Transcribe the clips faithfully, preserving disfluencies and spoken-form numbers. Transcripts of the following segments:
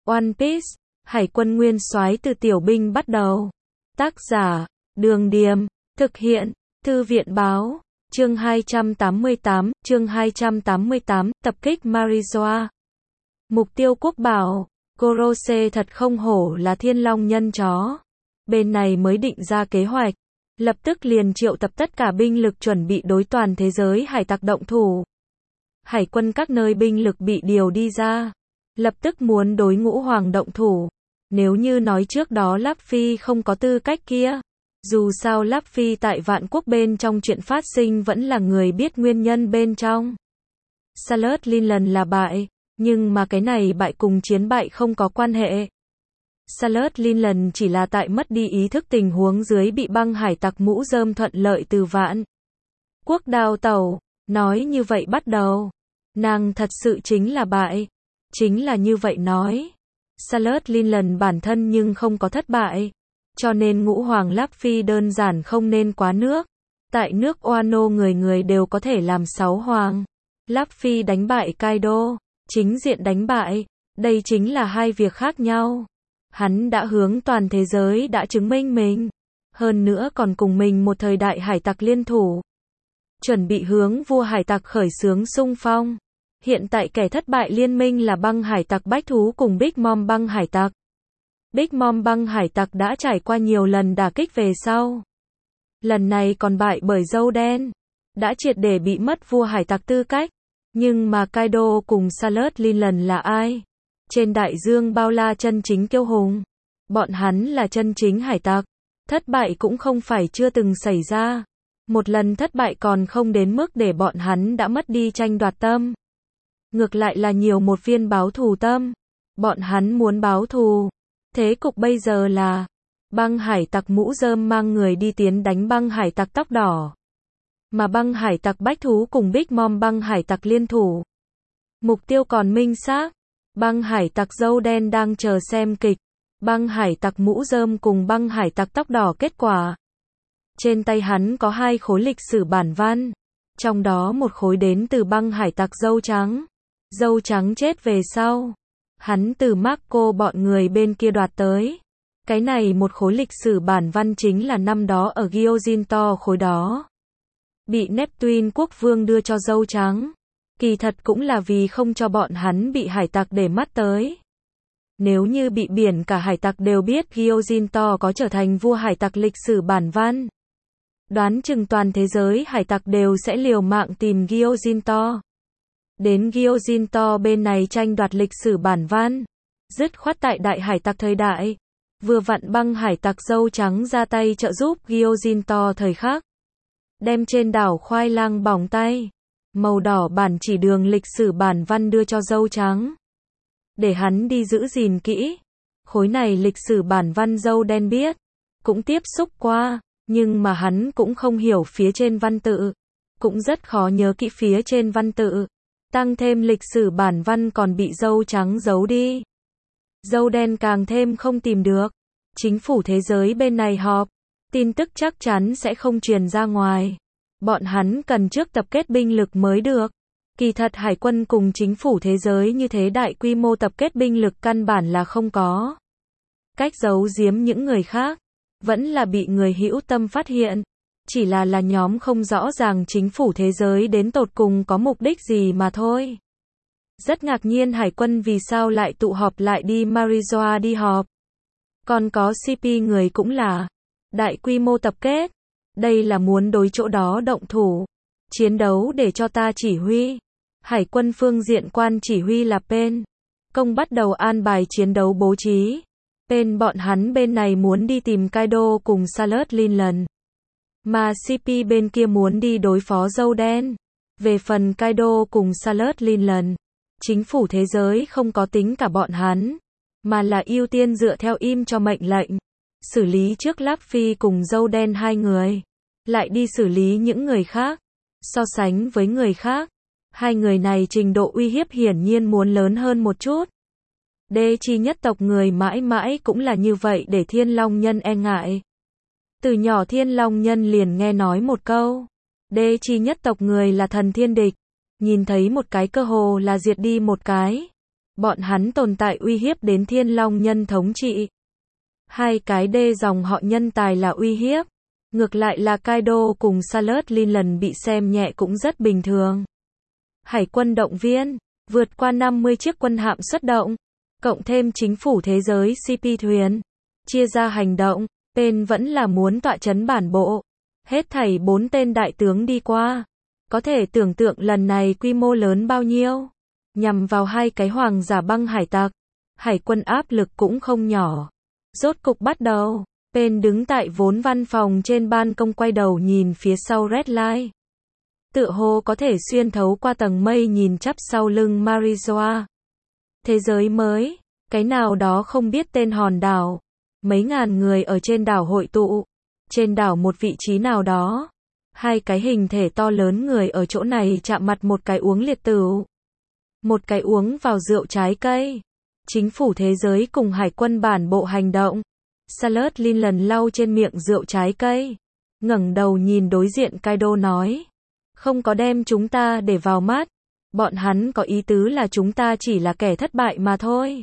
One Piece, Hải quân nguyên soái từ tiểu binh bắt đầu. Tác giả, Đường Điềm, thực hiện, Thư viện báo, chương hai trăm tám mươi tám, chương hai trăm tám mươi tám, tập kích Marijoa. Mục tiêu quốc bảo, Gorose thật không hổ là thiên long nhân chó. Bên này mới định ra kế hoạch, lập tức liền triệu tập tất cả binh lực chuẩn bị đối toàn thế giới hải tặc động thủ. Hải quân các nơi binh lực bị điều đi ra, lập tức muốn đối ngũ hoàng động thủ. Nếu như nói trước đó Luffy không có tư cách kia, dù sao Luffy tại vạn quốc bên trong chuyện phát sinh vẫn là người biết nguyên nhân bên trong. Sailor Lincoln là bại, nhưng mà cái này bại cùng chiến bại không có quan hệ. Sailor Lincoln chỉ là tại mất đi ý thức tình huống dưới bị băng hải tặc mũ rơm thuận lợi từ vạn quốc đào tẩu. Nói như vậy bắt đầu, nàng thật sự chính là bại. Chính là như vậy nói. Sailor Lincoln bản thân nhưng không có thất bại, cho nên ngũ hoàng Luffy đơn giản không nên quá nước. Tại nước Wano người người đều có thể làm sáu hoàng. Luffy đánh bại Kaido, chính diện đánh bại, đây chính là hai việc khác nhau. Hắn đã hướng toàn thế giới đã chứng minh mình, hơn nữa còn cùng mình một thời đại hải tặc liên thủ, chuẩn bị hướng vua hải tặc khởi xướng xung phong. Hiện tại kẻ thất bại liên minh là băng hải tặc Bách Thú cùng Big Mom băng hải tặc. Big Mom băng hải tặc đã trải qua nhiều lần đả kích về sau, lần này còn bại bởi dâu đen, đã triệt để bị mất vua hải tặc tư cách. Nhưng mà Kaido cùng Sailor Lincoln là ai? Trên đại dương bao la chân chính kiêu hùng. Bọn hắn là chân chính hải tặc. Thất bại cũng không phải chưa từng xảy ra. Một lần thất bại còn không đến mức để bọn hắn đã mất đi tranh đoạt tâm. Ngược lại là nhiều một viên báo thù tâm. Bọn hắn muốn báo thù. Thế cục bây giờ là băng hải tặc mũ rơm mang người đi tiến đánh băng hải tặc tóc đỏ. Mà băng hải tặc Bách Thú cùng Big Mom băng hải tặc liên thủ. Mục tiêu còn minh xác. Băng hải tặc dâu đen đang chờ xem kịch. Băng hải tặc mũ rơm cùng băng hải tặc tóc đỏ kết quả. Trên tay hắn có hai khối lịch sử bản văn. Trong đó một khối đến từ băng hải tặc dâu trắng. Dâu trắng chết về sau, hắn từ Marco bọn người bên kia đoạt tới. Cái này một khối lịch sử bản văn chính là năm đó ở Gyojin-to khối đó. Bị Neptune quốc vương đưa cho dâu trắng. Kỳ thật cũng là vì không cho bọn hắn bị hải tặc để mắt tới. Nếu như bị biển cả hải tặc đều biết Gyojin-to có trở thành vua hải tặc lịch sử bản văn, đoán chừng toàn thế giới hải tặc đều sẽ liều mạng tìm Gyojin-to. Đến Gyojin-to bên này tranh đoạt lịch sử bản văn. Dứt khoát tại đại hải tặc thời đại, vừa vặn băng hải tặc dâu trắng ra tay trợ giúp Gyojin-to thời khắc. Đem trên đảo khoai lang bỏng tay, màu đỏ bản chỉ đường lịch sử bản văn đưa cho dâu trắng. Để hắn đi giữ gìn kỹ. Khối này lịch sử bản văn dâu đen biết, cũng tiếp xúc qua, nhưng mà hắn cũng không hiểu phía trên văn tự. Cũng rất khó nhớ kỹ phía trên văn tự. Tăng thêm lịch sử bản văn còn bị dâu trắng giấu đi. Dâu đen càng thêm không tìm được. Chính phủ thế giới bên này họp, tin tức chắc chắn sẽ không truyền ra ngoài. Bọn hắn cần trước tập kết binh lực mới được. Kỳ thật hải quân cùng chính phủ thế giới như thế đại quy mô tập kết binh lực căn bản là không có cách giấu giếm những người khác. Vẫn là bị người hữu tâm phát hiện. Chỉ là là nhóm không rõ ràng chính phủ thế giới đến tột cùng có mục đích gì mà thôi. Rất ngạc nhiên hải quân vì sao lại tụ họp lại đi Marijoa đi họp. Còn có xê pê người cũng là đại quy mô tập kết. Đây là muốn đối chỗ đó động thủ. Chiến đấu để cho ta chỉ huy. Hải quân phương diện quan chỉ huy là Pen. Công bắt đầu an bài chiến đấu bố trí. Pen bọn hắn bên này muốn đi tìm Kaido cùng Sailor Lincoln. Mà xê pê bên kia muốn đi đối phó dâu đen. Về phần Kaido cùng Sailor Lincoln, chính phủ thế giới không có tính cả bọn hắn, mà là ưu tiên dựa theo im cho mệnh lệnh. Xử lý trước Luffy cùng dâu đen hai người, lại đi xử lý những người khác. So sánh với người khác, hai người này trình độ uy hiếp hiển nhiên muốn lớn hơn một chút. Đế chi nhất tộc người mãi mãi cũng là như vậy để thiên long nhân e ngại. Từ nhỏ thiên long nhân liền nghe nói một câu. Đế chi nhất tộc người là thần thiên địch. Nhìn thấy một cái cơ hồ là diệt đi một cái. Bọn hắn tồn tại uy hiếp đến Thiên Long nhân thống trị. Hai cái đê dòng họ nhân tài là uy hiếp. Ngược lại là Kaido cùng Salut Linlan bị xem nhẹ cũng rất bình thường. Hải quân động viên, vượt qua năm mươi chiếc quân hạm xuất động, cộng thêm chính phủ thế giới xê pê thuyền, chia ra hành động, Pain vẫn là muốn tọa trấn bản bộ. Hết thảy bốn tên đại tướng đi qua. Có thể tưởng tượng lần này quy mô lớn bao nhiêu. Nhằm vào hai cái hoàng giả băng hải tặc. Hải quân áp lực cũng không nhỏ. Rốt cục bắt đầu. Pain đứng tại vốn văn phòng trên ban công quay đầu nhìn phía sau Red Line. Tựa hồ có thể xuyên thấu qua tầng mây nhìn chắp sau lưng Marijoa. Thế giới mới. Cái nào đó không biết tên hòn đảo. Mấy ngàn người ở trên đảo hội tụ. Trên đảo một vị trí nào đó. Hai cái hình thể to lớn người ở chỗ này chạm mặt, một cái uống liệt tửu. Một cái uống vào rượu trái cây. Chính phủ thế giới cùng hải quân bản bộ hành động. Salut Linlan lau trên miệng rượu trái cây. Ngẩng đầu nhìn đối diện Kaido nói. Không có đem chúng ta để vào mắt. Bọn hắn có ý tứ là chúng ta chỉ là kẻ thất bại mà thôi.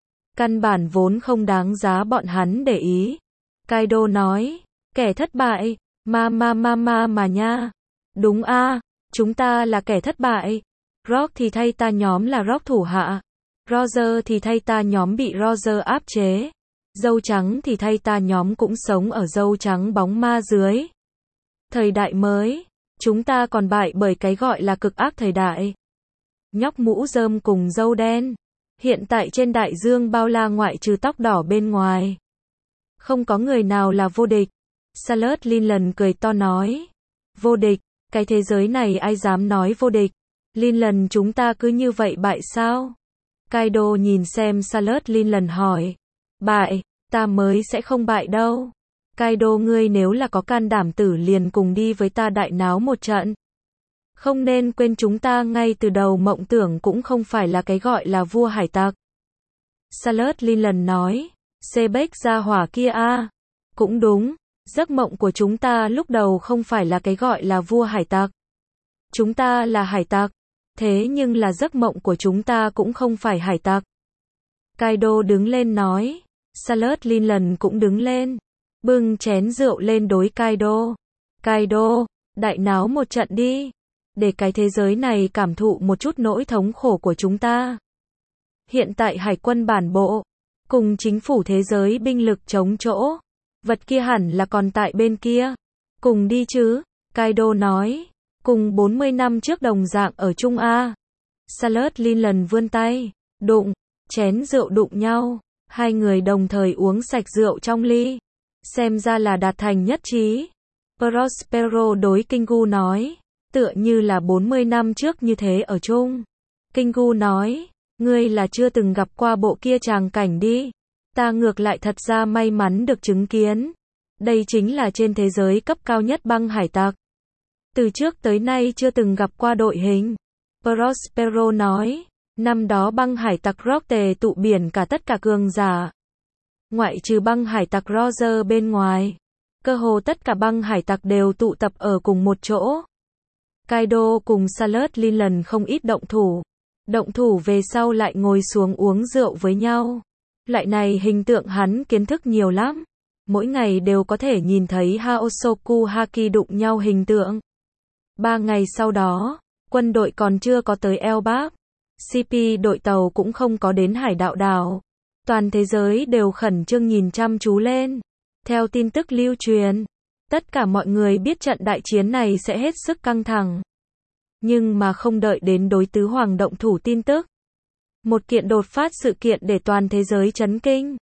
Căn bản vốn không đáng giá bọn hắn để ý. Kaido nói. Kẻ thất bại. Ma ma ma ma mà nha. Đúng a, chúng ta là kẻ thất bại. Rock thì thay ta nhóm là Rock thủ hạ. Roger thì thay ta nhóm bị Roger áp chế. Dâu trắng thì thay ta nhóm cũng sống ở dâu trắng bóng ma dưới. Thời đại mới, chúng ta còn bại bởi cái gọi là cực ác thời đại. Nhóc mũ rơm cùng dâu đen. Hiện tại trên đại dương bao la ngoại trừ tóc đỏ bên ngoài. Không có người nào là vô địch. Salut Linlan cười to nói. Vô địch, cái thế giới này ai dám nói vô địch. Linlan chúng ta cứ như vậy bại sao? Kaido nhìn xem Salut Linlan hỏi. Bại, ta mới sẽ không bại đâu. Kaido ngươi nếu là có can đảm tử liền cùng đi với ta đại náo một trận. Không nên quên chúng ta ngay từ đầu mộng tưởng cũng không phải là cái gọi là vua hải tặc. Salut Linlan nói. Sebek ra hỏa kia a. Cũng đúng. Giấc mộng của chúng ta lúc đầu không phải là cái gọi là vua hải tặc. Chúng ta là hải tặc. Thế nhưng là giấc mộng của chúng ta cũng không phải hải tặc. Kaido đứng lên nói. Salut Linlan cũng đứng lên. Bưng chén rượu lên đối Kaido. Kaido, đại náo một trận đi. Để cái thế giới này cảm thụ một chút nỗi thống khổ của chúng ta. Hiện tại hải quân bản bộ. Cùng chính phủ thế giới binh lực chống chỗ. Vật kia hẳn là còn tại bên kia. Cùng đi chứ, Kaido nói. Cùng bốn mươi năm trước đồng dạng ở Trung A. Salut Linlan vươn tay. Đụng, chén rượu đụng nhau. Hai người đồng thời uống sạch rượu trong ly. Xem ra là đạt thành nhất trí. Prospero đối Kingu nói. Tựa như là bốn mươi năm trước như thế ở chung. Kingu nói. Ngươi là chưa từng gặp qua bộ kia tràng cảnh đi. Ta ngược lại thật ra may mắn được chứng kiến. Đây chính là trên thế giới cấp cao nhất băng hải tặc. Từ trước tới nay chưa từng gặp qua đội hình. Prospero nói. Năm đó băng hải tặc Rock tề tụ biển cả tất cả cường giả. Ngoại trừ băng hải tặc Roger bên ngoài. Cơ hồ tất cả băng hải tặc đều tụ tập ở cùng một chỗ. Kaido cùng Salut Linlan không ít động thủ. Động thủ về sau lại ngồi xuống uống rượu với nhau. Loại này hình tượng hắn kiến thức nhiều lắm. Mỗi ngày đều có thể nhìn thấy Haosoku Haki đụng nhau hình tượng. Ba ngày sau đó, quân đội còn chưa có tới Elbap. xê pê đội tàu cũng không có đến hải đạo đảo. Toàn thế giới đều khẩn trương nhìn chăm chú lên. Theo tin tức lưu truyền, tất cả mọi người biết trận đại chiến này sẽ hết sức căng thẳng. Nhưng mà không đợi đến đối tứ hoàng động thủ tin tức. Một kiện đột phát sự kiện để toàn thế giới chấn kinh.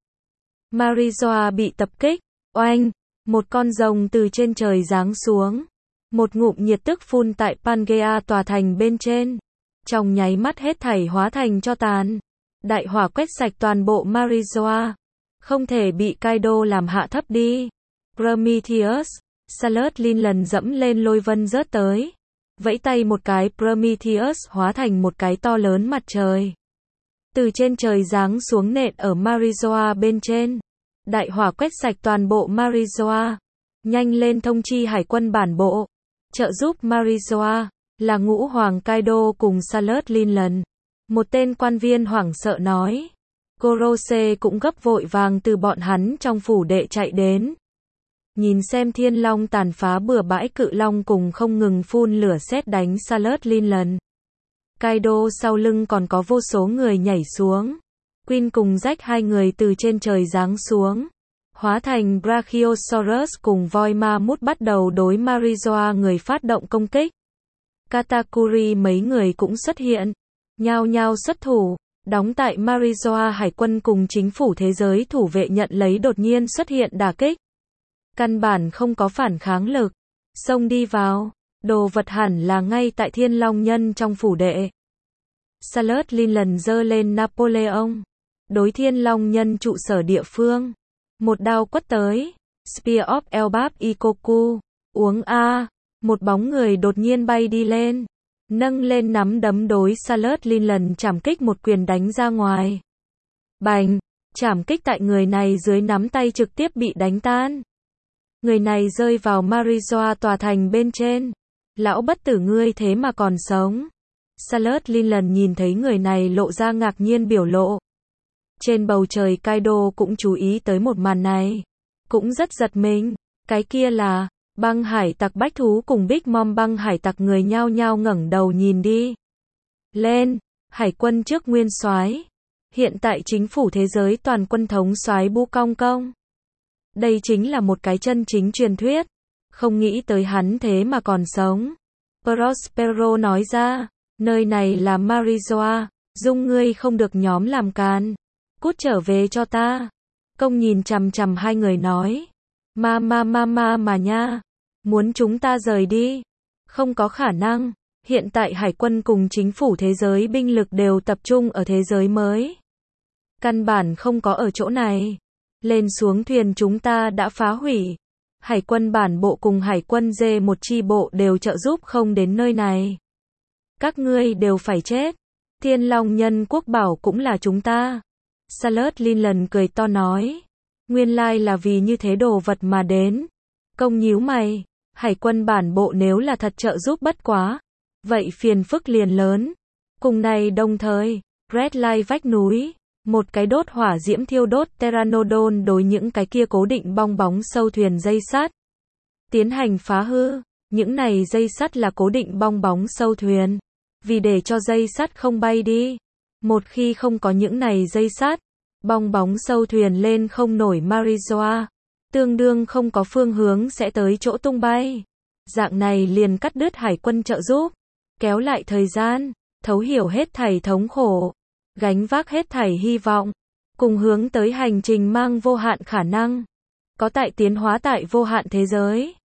Marijoa bị tập kích. Oanh! Một con rồng từ trên trời giáng xuống. Một ngụm nhiệt tức phun tại Pangea tòa thành bên trên. Trong nháy mắt hết thảy hóa thành tro tàn. Đại hỏa quét sạch toàn bộ Marijoa. Không thể bị Kaido làm hạ thấp đi. Prometheus. Salut Linlan dẫm lên lôi vân rớt tới. Vẫy tay một cái, Prometheus hóa thành một cái to lớn mặt trời. Từ trên trời giáng xuống nện ở Marijoa bên trên. Đại hỏa quét sạch toàn bộ Marijoa. Nhanh lên thông chi hải quân bản bộ. Trợ giúp Marijoa. Là ngũ hoàng Kaido cùng Salut Linlan. Một tên quan viên hoảng sợ nói. Gorose cũng gấp vội vàng từ bọn hắn trong phủ đệ chạy đến. Nhìn xem thiên long tàn phá bừa bãi, cự long cùng không ngừng phun lửa sét đánh Salut Linland. Kaido sau lưng còn có vô số người nhảy xuống. Queen cùng Jack hai người từ trên trời giáng xuống. Hóa thành Brachiosaurus cùng voi ma mút bắt đầu đối Marizoa người phát động công kích. Katakuri mấy người cũng xuất hiện. Nhao nhao xuất thủ. Đóng tại Marizoa hải quân cùng chính phủ thế giới thủ vệ nhận lấy đột nhiên xuất hiện đả kích. Căn bản không có phản kháng lực. Xông đi vào. Đồ vật hẳn là ngay tại thiên long nhân trong phủ đệ. Salut Linland giơ lên Napoleon. Đối thiên long nhân trụ sở địa phương. Một đao quất tới. Spear of Elbap Ikoku. Uống a. Một bóng người đột nhiên bay đi lên. Nâng lên nắm đấm đối Salut Linland chảm kích một quyền đánh ra ngoài. Bành. Chảm kích tại người này dưới nắm tay trực tiếp bị đánh tan. Người này rơi vào Marizoa tòa thành bên trên. Lão bất tử ngươi thế mà còn sống. Salut Linland nhìn thấy người này lộ ra ngạc nhiên biểu lộ. Trên bầu trời Kaido cũng chú ý tới một màn này. Cũng rất giật mình. Cái kia là băng hải tặc bách thú cùng Big Mom băng hải tặc, người nhao nhao ngẩng đầu nhìn đi. Lên, hải quân trước nguyên soái. Hiện tại chính phủ thế giới toàn quân thống soái Bu Cong Cong. Đây chính là một cái chân chính truyền thuyết. Không nghĩ tới hắn thế mà còn sống. Prospero nói ra, nơi này là Marizoa, dung ngươi không được nhóm làm càn. Cút trở về cho ta. Công nhìn chằm chằm hai người nói. Ma ma ma ma mà nha. Muốn chúng ta rời đi. Không có khả năng. Hiện tại hải quân cùng chính phủ thế giới binh lực đều tập trung ở thế giới mới. Căn bản không có ở chỗ này. Lên xuống thuyền chúng ta đã phá hủy. Hải quân bản bộ cùng hải quân D một chi bộ đều trợ giúp không đến nơi này. Các ngươi đều phải chết. Thiên Long nhân quốc bảo cũng là chúng ta. Salut Linland cười to nói. Nguyên lai là vì như thế đồ vật mà đến. Công nhíu mày. Hải quân bản bộ nếu là thật trợ giúp bất quá. Vậy phiền phức liền lớn. Cùng này đồng thời, Red Light vách núi. Một cái đốt hỏa diễm thiêu đốt Pteranodon đối những cái kia cố định bong bóng sâu thuyền dây sắt. Tiến hành phá hư. Những này dây sắt là cố định bong bóng sâu thuyền. Vì để cho dây sắt không bay đi. Một khi không có những này dây sắt, bong bóng sâu thuyền lên không nổi Marizoa. Tương đương không có phương hướng sẽ tới chỗ tung bay. Dạng này liền cắt đứt hải quân trợ giúp. Kéo lại thời gian. Thấu hiểu hết thảy thống khổ. Gánh vác hết thảy hy vọng. Cùng hướng tới hành trình mang vô hạn khả năng. Có tại tiến hóa tại vô hạn thế giới.